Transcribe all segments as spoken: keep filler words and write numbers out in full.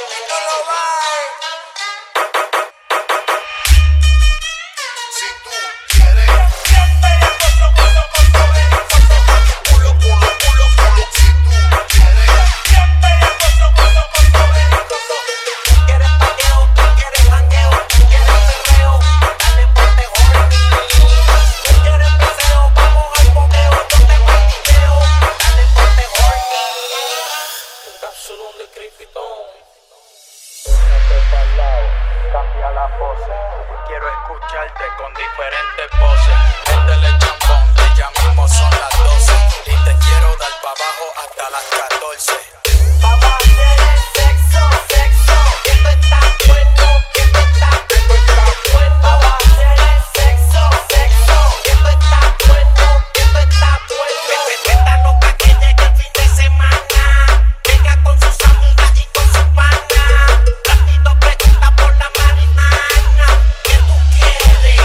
Cambia la pose, quiero escucharte con diferentes voces. Métele champón, que ya mismo son las doce y te quiero dar pa' abajo hasta las catorce. Vamos a hacer el sexo, sexo, que esto está bueno, que esto está, que esto está bueno. Vamos a hacer el sexo, sexo, que esto está bueno, que esto está bueno. Esta loca que llega el fin de semana, venga con sus amigas y con su pana. Rápido pregunta por la marihuana, ¿qué tú quieres?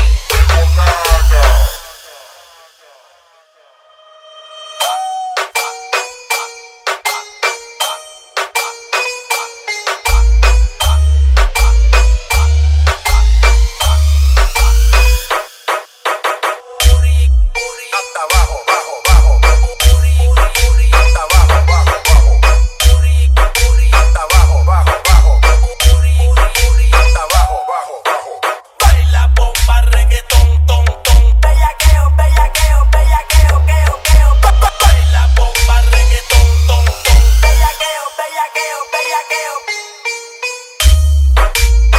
Hasta abajo, bajo, bajo. Hasta abajo, bajo, bajo. Hasta abajo, bajo, bajo. Hasta abajo, bajo, bajo. Baila bomba, reggaetón, ton, ton. Bellaqueo, bellaqueo, bellaqueo, queo, queo. Baila bomba, reggaetón, ton, ton. Bellaqueo, bellaqueo, bellaqueo.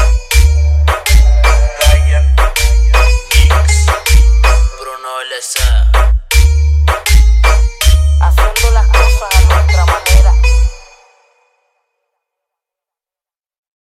Bruno L S